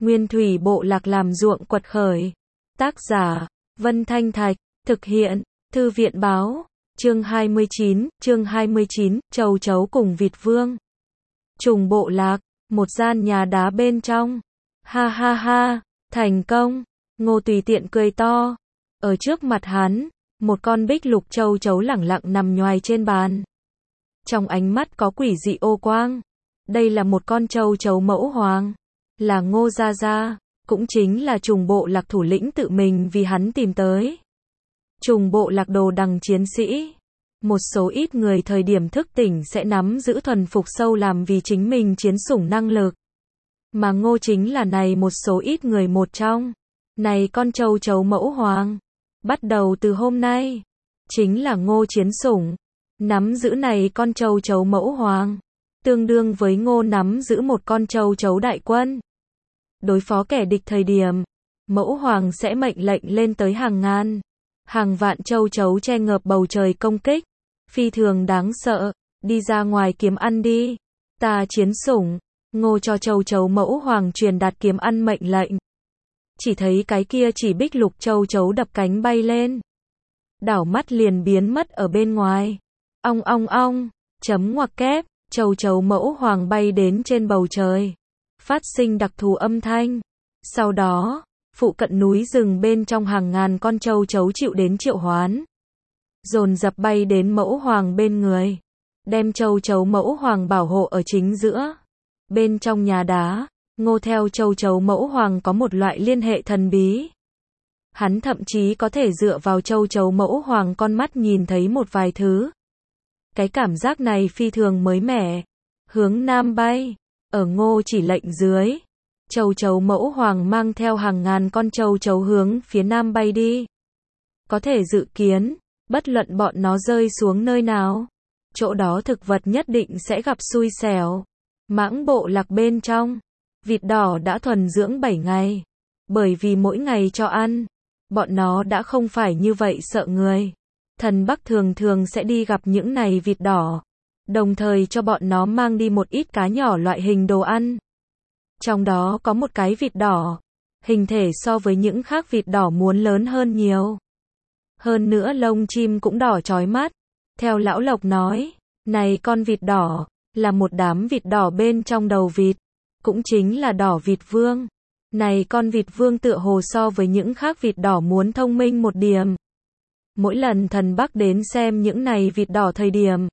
Nguyên thủy bộ lạc làm ruộng quật khởi. Tác giả, Vân Thanh Thạch, thực hiện, Thư viện Báo, chương 29, Châu chấu cùng vịt vương. Trùng bộ lạc, một gian nhà đá bên trong. Ha ha ha, thành công, Ngô tùy tiện cười to. Ở trước mặt hắn, một con bích lục châu chấu lẳng lặng nằm nhoài trên bàn. Trong ánh mắt có quỷ dị ô quang. Đây là một con châu chấu mẫu hoàng. Là Ngô Gia Gia, cũng chính là trùng bộ lạc thủ lĩnh tự mình vì hắn tìm tới. Trùng bộ lạc đồ đằng chiến sĩ. Một số ít người thời điểm thức tỉnh sẽ nắm giữ thuần phục sâu làm vì chính mình chiến sủng năng lực. Mà Ngô chính là này một số ít người một trong. Này con châu chấu mẫu hoàng. Bắt đầu từ hôm nay, chính là Ngô chiến sủng. Nắm giữ này con châu chấu mẫu hoàng. Tương đương với Ngô nắm giữ một con châu chấu đại quân. Đối phó kẻ địch thời điểm, mẫu hoàng sẽ mệnh lệnh lên tới hàng ngàn, hàng vạn châu chấu che ngợp bầu trời công kích. Phi thường đáng sợ, đi ra ngoài kiếm ăn đi. Ta chiến sủng. Ngô cho châu chấu mẫu hoàng truyền đạt kiếm ăn mệnh lệnh. Chỉ thấy cái kia chỉ bích lục châu chấu đập cánh bay lên. Đảo mắt liền biến mất ở bên ngoài. Ong ong ong, chấm ngoặc kép, châu chấu mẫu hoàng bay đến trên bầu trời. Phát sinh đặc thù âm thanh. Sau đó, phụ cận núi rừng bên trong hàng ngàn con châu chấu chịu đến triệu hoán. Dồn dập bay đến mẫu hoàng bên người. Đem châu chấu mẫu hoàng bảo hộ ở chính giữa. Bên trong nhà đá, Ngô theo châu chấu mẫu hoàng có một loại liên hệ thần bí. Hắn thậm chí có thể dựa vào châu chấu mẫu hoàng con mắt nhìn thấy một vài thứ. Cái cảm giác này phi thường mới mẻ. Hướng nam bay. Ở Ngô chỉ lệnh dưới, châu chấu mẫu hoàng mang theo hàng ngàn con châu chấu hướng phía nam bay đi. Có thể dự kiến, bất luận bọn nó rơi xuống nơi nào, chỗ đó thực vật nhất định sẽ gặp xui xẻo. Mãng bộ lạc bên trong, vịt đỏ đã thuần dưỡng 7 ngày. Bởi vì mỗi ngày cho ăn, bọn nó đã không phải như vậy sợ người. Thần Bắc thường thường sẽ đi gặp những này vịt đỏ, đồng thời cho bọn nó mang đi một ít cá nhỏ loại hình đồ ăn. Trong đó có một cái vịt đỏ, hình thể so với những khác vịt đỏ muốn lớn hơn nhiều. Hơn nữa lông chim cũng đỏ chói mắt. Theo lão Lộc nói, này con vịt đỏ, là một đám vịt đỏ bên trong đầu vịt, cũng chính là đỏ vịt vương. Này con vịt vương tựa hồ so với những khác vịt đỏ muốn thông minh một điểm. Mỗi lần thần Bắc đến xem những này vịt đỏ thời điểm,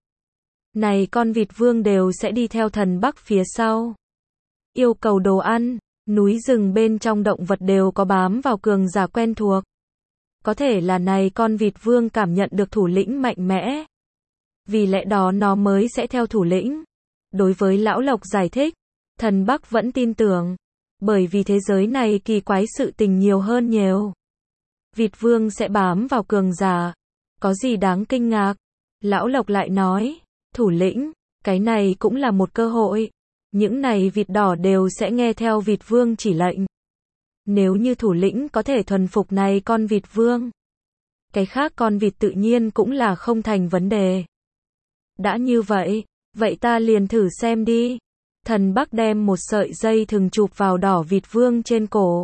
này con vịt vương đều sẽ đi theo thần Bắc phía sau. Yêu cầu đồ ăn, núi rừng bên trong động vật đều có bám vào cường giả quen thuộc. Có thể là này con vịt vương cảm nhận được thủ lĩnh mạnh mẽ. Vì lẽ đó nó mới sẽ theo thủ lĩnh. Đối với lão Lộc giải thích, thần Bắc vẫn tin tưởng. Bởi vì thế giới này kỳ quái sự tình nhiều hơn nhiều. Vịt vương sẽ bám vào cường giả. Có gì đáng kinh ngạc? Lão Lộc lại nói, thủ lĩnh, cái này cũng là một cơ hội. Những này vịt đỏ đều sẽ nghe theo vịt vương chỉ lệnh. Nếu như thủ lĩnh có thể thuần phục này con vịt vương, cái khác con vịt tự nhiên cũng là không thành vấn đề. Đã như vậy, vậy ta liền thử xem đi. Thần Bắc đem một sợi dây thừng chụp vào đỏ vịt vương trên cổ.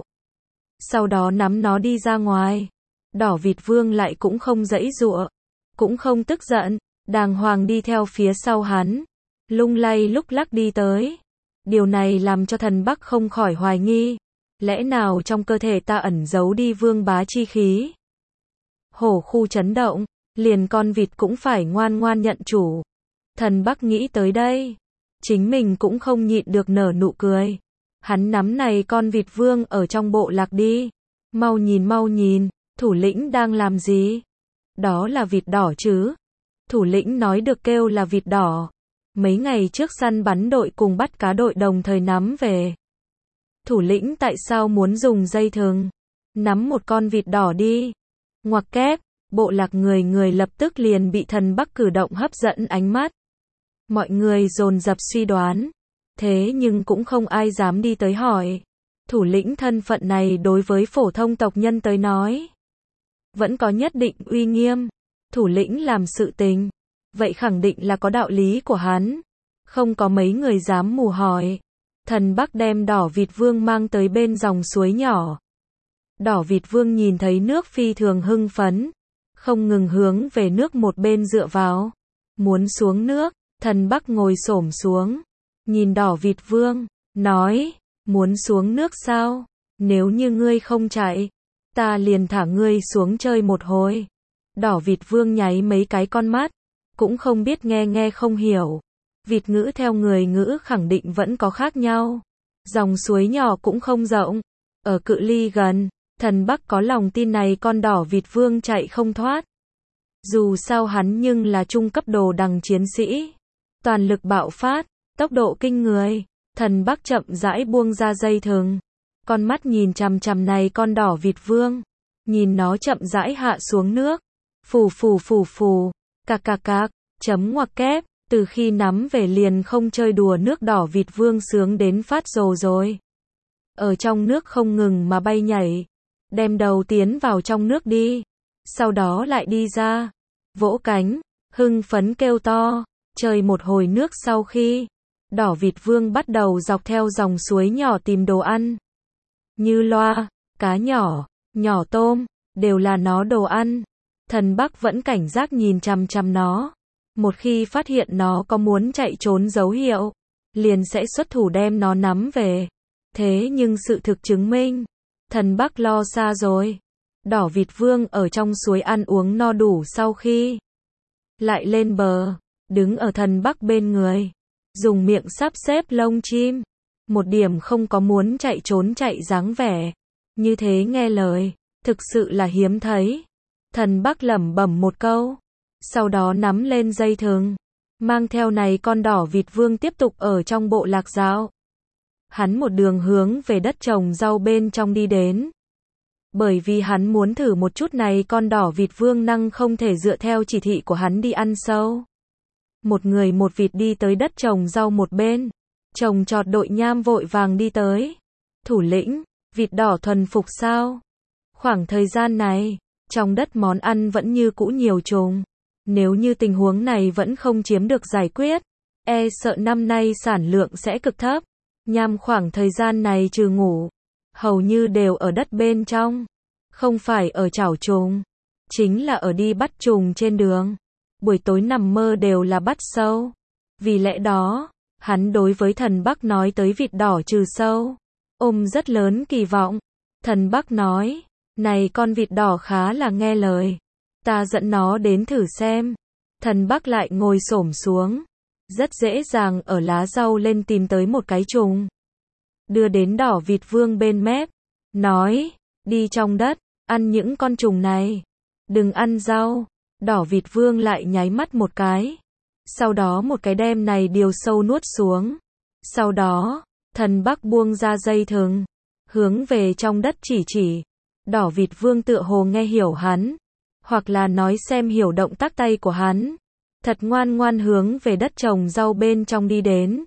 Sau đó nắm nó đi ra ngoài. Đỏ vịt vương lại cũng không giãy giụa, cũng không tức giận, đàng hoàng đi theo phía sau hắn, lung lay lúc lắc đi tới. Điều này làm cho thần Bắc không khỏi hoài nghi, lẽ nào trong cơ thể ta ẩn giấu đi vương bá chi khí? Hổ khu chấn động, liền con vịt cũng phải ngoan ngoan nhận chủ. Thần Bắc nghĩ tới đây, chính mình cũng không nhịn được nở nụ cười. Hắn nắm này con vịt vương ở trong bộ lạc đi. Mau nhìn, thủ lĩnh đang làm gì? Đó là vịt đỏ chứ? Thủ lĩnh nói được kêu là vịt đỏ. Mấy ngày trước săn bắn đội cùng bắt cá đội đồng thời nắm về. Thủ lĩnh tại sao muốn dùng dây thừng nắm một con vịt đỏ đi? Ngoặc kép, bộ lạc người lập tức liền bị thần Bắc cử động hấp dẫn ánh mắt. Mọi người dồn dập suy đoán. Thế nhưng cũng không ai dám đi tới hỏi. Thủ lĩnh thân phận này đối với phổ thông tộc nhân tới nói, vẫn có nhất định uy nghiêm. Thủ lĩnh làm sự tình, vậy khẳng định là có đạo lý của hắn. Không có mấy người dám mù hỏi. Thần Bắc đem Đỏ Vịt Vương mang tới bên dòng suối nhỏ. Đỏ Vịt Vương nhìn thấy nước phi thường hưng phấn, không ngừng hướng về nước một bên dựa vào. Muốn xuống nước, Thần Bắc ngồi xổm xuống, nhìn Đỏ Vịt Vương, nói, muốn xuống nước sao? Nếu như ngươi không chạy, ta liền thả ngươi xuống chơi một hồi. Đỏ Vịt Vương nháy mấy cái con mắt, cũng không biết nghe không hiểu. Vịt ngữ theo người ngữ khẳng định vẫn có khác nhau. Dòng suối nhỏ cũng không rộng, ở cự ly gần, Thần Bắc có lòng tin này con Đỏ Vịt Vương chạy không thoát. Dù sao hắn nhưng là trung cấp đồ đằng chiến sĩ, toàn lực bạo phát, tốc độ kinh người. Thần Bắc chậm rãi buông ra dây thừng, con mắt nhìn chằm chằm này con Đỏ Vịt Vương, nhìn nó chậm rãi hạ xuống nước. Phù phù phù phù, cạc cạc cạc, chấm ngoặc kép, từ khi nắm về liền không chơi đùa nước. Đỏ Vịt Vương sướng đến phát rồ rồi. Ở trong nước không ngừng mà bay nhảy, đem đầu tiến vào trong nước đi, sau đó lại đi ra, vỗ cánh, hưng phấn kêu to. Chơi một hồi nước sau khi, Đỏ Vịt Vương bắt đầu dọc theo dòng suối nhỏ tìm đồ ăn. Như loa, cá nhỏ, nhỏ tôm, đều là nó đồ ăn. Thần Bắc vẫn cảnh giác nhìn chằm chằm nó. Một khi phát hiện nó có muốn chạy trốn dấu hiệu, liền sẽ xuất thủ đem nó nắm về. Thế nhưng sự thực chứng minh, Thần Bắc lo xa rồi. Đỏ Vịt Vương ở trong suối ăn uống no đủ sau khi lại lên bờ, đứng ở Thần Bắc bên người, dùng miệng sắp xếp lông chim, một điểm không có muốn chạy trốn chạy dáng vẻ. Như thế nghe lời, thực sự là hiếm thấy. Thần Bắc lẩm bẩm một câu, sau đó nắm lên dây thừng, mang theo này con Đỏ Vịt Vương tiếp tục ở trong bộ lạc dạo. Hắn một đường hướng về đất trồng rau bên trong đi đến. Bởi vì hắn muốn thử một chút này con Đỏ Vịt Vương năng không thể dựa theo chỉ thị của hắn đi ăn sâu. Một người một vịt đi tới đất trồng rau một bên, trồng trọt đội nham vội vàng đi tới. Thủ lĩnh, vịt đỏ thuần phục sao? Khoảng thời gian này, trong đất món ăn vẫn như cũ nhiều trùng. Nếu như tình huống này vẫn không chiếm được giải quyết, sợ năm nay sản lượng sẽ cực thấp. Nham khoảng thời gian này trừ ngủ, hầu như đều ở đất bên trong. Không phải ở chảo trùng, chính là ở đi bắt trùng trên đường. Buổi tối nằm mơ đều là bắt sâu. Vì lẽ đó, hắn đối với Thần Bắc nói tới vịt đỏ trừ sâu, ôm rất lớn kỳ vọng. Thần Bắc nói, này con vịt đỏ khá là nghe lời, ta dẫn nó đến thử xem. Thần Bắc lại ngồi xổm xuống, rất dễ dàng ở lá rau lên tìm tới một cái trùng, đưa đến Đỏ Vịt Vương bên mép, nói, đi trong đất, ăn những con trùng này, đừng ăn rau. Đỏ Vịt Vương lại nháy mắt một cái, sau đó một cái đem này điều sâu nuốt xuống. Sau đó, Thần Bắc buông ra dây thừng, hướng về trong đất chỉ. Đỏ Vịt Vương tựa hồ nghe hiểu hắn, hoặc là nói xem hiểu động tác tay của hắn, thật ngoan ngoan hướng về đất trồng rau bên trong đi đến.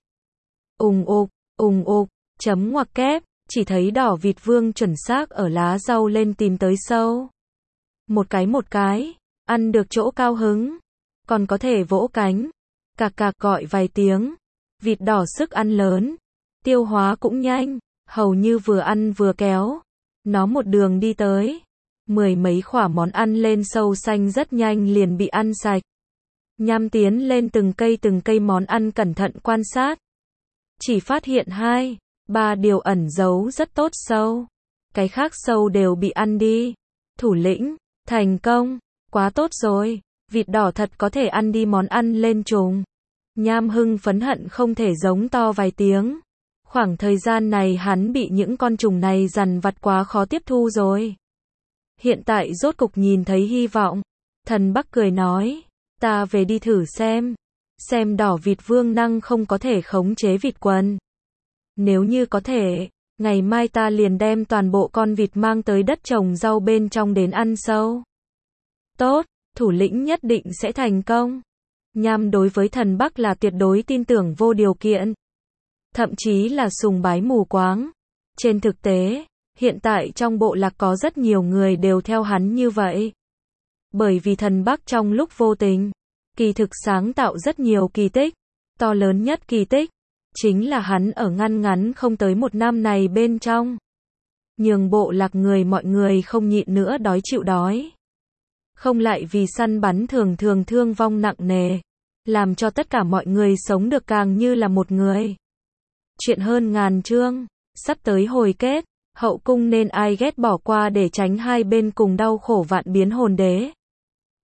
Ùng ục, chấm ngoặc kép, chỉ thấy Đỏ Vịt Vương chuẩn xác ở lá rau lên tìm tới sâu. Một cái, ăn được chỗ cao hứng, còn có thể vỗ cánh, cạc cạc gọi vài tiếng. Vịt đỏ sức ăn lớn, tiêu hóa cũng nhanh, hầu như vừa ăn vừa kéo. Nó một đường đi tới, mười mấy khỏa món ăn lên sâu xanh rất nhanh liền bị ăn sạch. Nham tiến lên từng cây món ăn cẩn thận quan sát. Chỉ phát hiện 2, 3 điều ẩn giấu rất tốt sâu. Cái khác sâu đều bị ăn đi. Thủ lĩnh, thành công, quá tốt rồi, vịt đỏ thật có thể ăn đi món ăn lên trùng. Nham hưng phấn hận không thể giống to vài tiếng. Khoảng thời gian này hắn bị những con trùng này dằn vặt quá khó tiếp thu rồi. Hiện tại rốt cục nhìn thấy hy vọng. Thần Bắc cười nói, ta về đi thử xem Đỏ Vịt Vương năng không có thể khống chế vịt quần. Nếu như có thể, ngày mai ta liền đem toàn bộ con vịt mang tới đất trồng rau bên trong đến ăn sâu. Tốt, thủ lĩnh nhất định sẽ thành công. Nham đối với Thần Bắc là tuyệt đối tin tưởng vô điều kiện, thậm chí là sùng bái mù quáng. Trên thực tế, hiện tại trong bộ lạc có rất nhiều người đều theo hắn như vậy. Bởi vì Thần Bắc trong lúc vô tình, kỳ thực sáng tạo rất nhiều kỳ tích. To lớn nhất kỳ tích, chính là hắn ở ngăn không tới 1 năm này bên trong. Nhường bộ lạc người mọi người không nhịn nữa đói chịu đói. Không lại vì săn bắn thường thương vong nặng nề. Làm cho tất cả mọi người sống được càng như là một người. Chuyện hơn ngàn chương, sắp tới hồi kết, hậu cung nên ai ghét bỏ qua để tránh hai bên cùng đau khổ vạn biến hồn đế.